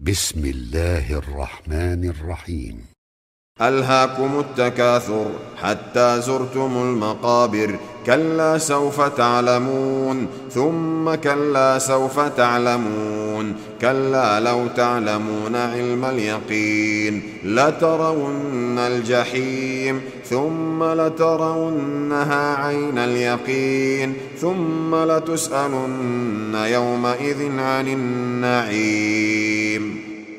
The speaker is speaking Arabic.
بسم الله الرحمن الرحيم. ألهاكم التكاثر حتى زرتم المقابر. كلا سوف تعلمون ثم كلا سوف تعلمون. كلا لو تعلمون علم اليقين لترون الجحيم ثم لترونها عين اليقين ثم لتسألن يومئذ عن النعيم.